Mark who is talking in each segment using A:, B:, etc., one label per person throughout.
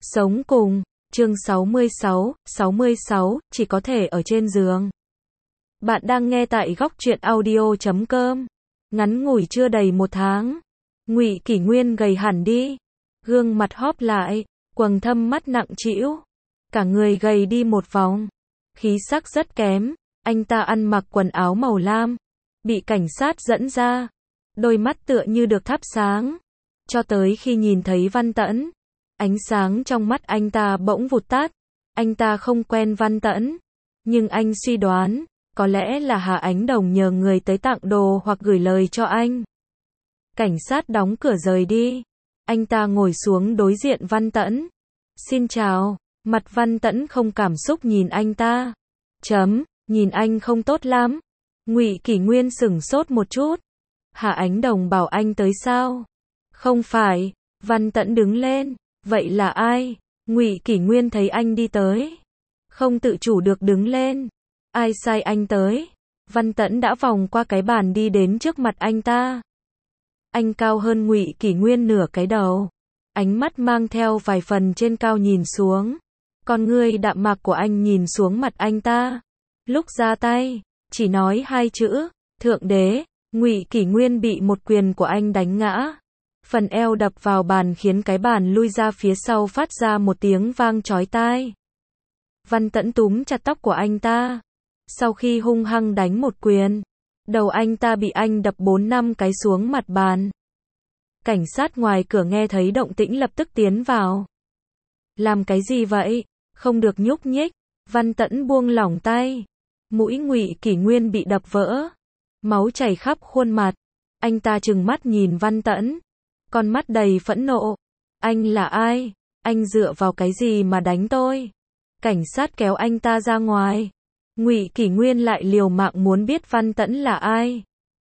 A: Sống cùng, chương 66, chỉ có thể ở trên giường. Bạn đang nghe tại góc truyện audio.com. Ngắn ngủi chưa đầy 1 tháng, Ngụy Kỷ Nguyên gầy hẳn đi, gương mặt hóp lại, quầng thâm mắt nặng trĩu, cả người gầy đi một vòng, khí sắc rất kém. Anh ta ăn mặc quần áo màu lam, bị cảnh sát dẫn ra, đôi mắt tựa như được thắp sáng, cho tới khi nhìn thấy Văn Tẫn, ánh sáng trong mắt anh ta bỗng vụt tắt. Anh ta không quen Văn Tẫn, nhưng anh suy đoán, có lẽ là Hà Ánh Đồng nhờ người tới tặng đồ hoặc gửi lời cho anh. Cảnh sát đóng cửa rời đi, anh ta ngồi xuống đối diện Văn Tẫn. Xin chào, mặt Văn Tẫn không cảm xúc nhìn anh ta. Nhìn anh không tốt lắm. Ngụy Kỷ Nguyên sửng sốt một chút. Hà Ánh Đồng bảo anh tới sao? Không phải. Văn Tẫn đứng lên. Vậy là ai? Ngụy Kỷ Nguyên thấy anh đi tới, không tự chủ được đứng lên. Ai sai anh tới? Văn Tẫn đã vòng qua cái bàn đi đến trước mặt anh ta. Anh cao hơn Ngụy Kỷ Nguyên nửa cái đầu, ánh mắt mang theo vài phần trên cao nhìn xuống. Con ngươi đạm mạc của anh nhìn xuống mặt anh ta. Lúc ra tay, chỉ nói 2 chữ, Thượng Đế. Ngụy Kỷ Nguyên bị một quyền của anh đánh ngã. Phần eo đập vào bàn khiến cái bàn lui ra phía sau phát ra một tiếng vang chói tai. Văn Tẫn túm chặt tóc của anh ta. Sau khi hung hăng đánh một quyền, đầu anh ta bị anh đập 4-5 cái xuống mặt bàn. Cảnh sát ngoài cửa nghe thấy động tĩnh lập tức tiến vào. Làm cái gì vậy? Không được nhúc nhích. Văn Tẫn buông lỏng tay. Mũi Ngụy Kỷ Nguyên bị đập vỡ, máu chảy khắp khuôn mặt. Anh ta trừng mắt nhìn Văn Tẫn, con mắt đầy phẫn nộ. Anh là ai? Anh dựa vào cái gì mà đánh tôi? Cảnh sát kéo anh ta ra ngoài. Ngụy Kỷ Nguyên lại liều mạng muốn biết Văn Tẫn là ai.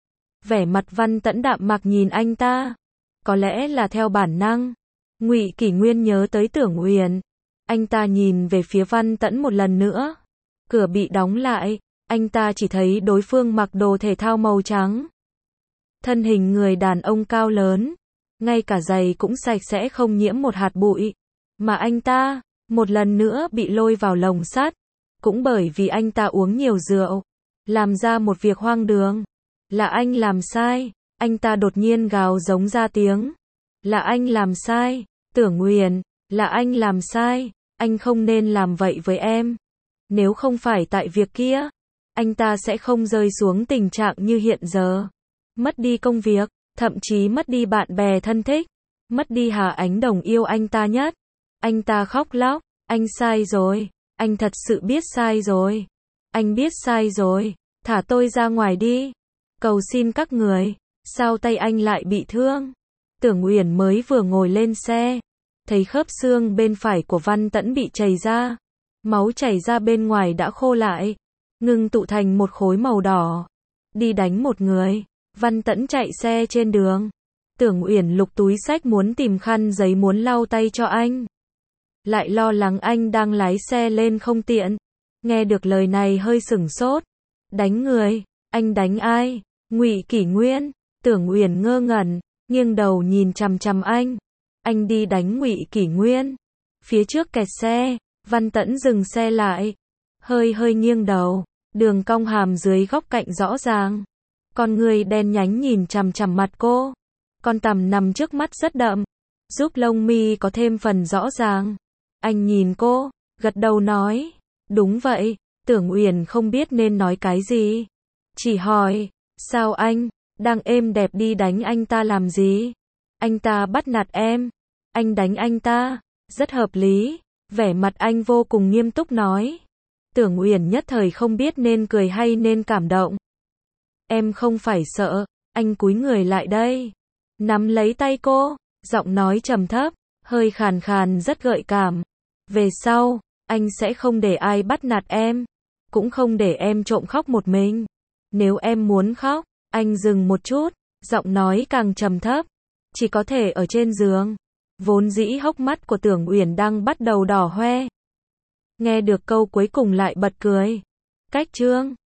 A: Vẻ mặt Văn Tẫn đạm mạc nhìn anh ta. Có lẽ là theo bản năng, Ngụy Kỷ Nguyên nhớ tới Tưởng Uyển. Anh ta nhìn về phía Văn Tẫn một lần nữa. Cửa bị đóng lại, anh ta chỉ thấy đối phương mặc đồ thể thao màu trắng. Thân hình người đàn ông cao lớn, ngay cả giày cũng sạch sẽ không nhiễm một hạt bụi. Mà anh ta, một lần nữa bị lôi vào lồng sắt, cũng bởi vì anh ta uống nhiều rượu, làm ra một việc hoang đường. Là anh làm sai, anh ta đột nhiên gào giống ra tiếng. Là anh làm sai, Tưởng Uyển, là anh làm sai, anh không nên làm vậy với em. Nếu không phải tại việc kia, anh ta sẽ không rơi xuống tình trạng như hiện giờ. Mất đi công việc, thậm chí mất đi bạn bè thân thích, mất đi Hà Ánh Đồng yêu anh ta nhất. Anh ta khóc lóc, anh sai rồi, anh thật sự biết sai rồi. Anh biết sai rồi, thả tôi ra ngoài đi. Cầu xin các người, sao tay anh lại bị thương? Tưởng Uyển mới vừa ngồi lên xe, thấy khớp xương bên phải của Văn Tẫn bị chảy ra. Máu chảy ra bên ngoài đã khô lại, ngưng tụ thành một khối màu đỏ. Đi đánh một người. Văn Tẫn chạy xe trên đường. Tưởng Uyển lục túi xách muốn tìm khăn giấy muốn lau tay cho anh. Lại lo lắng anh đang lái xe lên không tiện. Nghe được lời này hơi sửng sốt. Đánh người? Anh đánh ai? Ngụy Kỷ Nguyên. Tưởng Uyển ngơ ngẩn, nghiêng đầu nhìn chằm chằm anh. Anh đi đánh Ngụy Kỷ Nguyên. Phía trước kẹt xe, Văn Tẫn dừng xe lại. Hơi nghiêng đầu, đường cong hàm dưới góc cạnh rõ ràng. Con người đen nhánh nhìn chằm chằm mặt cô. Con tằm nằm trước mắt rất đậm, giúp lông mi có thêm phần rõ ràng. Anh nhìn cô, gật đầu nói. Đúng vậy. Tưởng Uyển không biết nên nói cái gì, chỉ hỏi, sao anh, đang êm đẹp đi đánh anh ta làm gì? Anh ta bắt nạt em, anh đánh anh ta, rất hợp lý. Vẻ mặt anh vô cùng nghiêm túc nói. Tưởng Uyển nhất thời không biết nên cười hay nên cảm động. Em không phải sợ. Anh cúi người lại đây, nắm lấy tay cô, giọng nói trầm thấp, hơi khàn khàn rất gợi cảm. Về sau, anh sẽ không để ai bắt nạt em, cũng không để em trộm khóc một mình. Nếu em muốn khóc, anh dừng một chút, giọng nói càng trầm thấp, chỉ có thể ở trên giường. Vốn dĩ hốc mắt của Tưởng Uyển đang bắt đầu đỏ hoe. Nghe được câu cuối cùng lại bật cười. Cách chương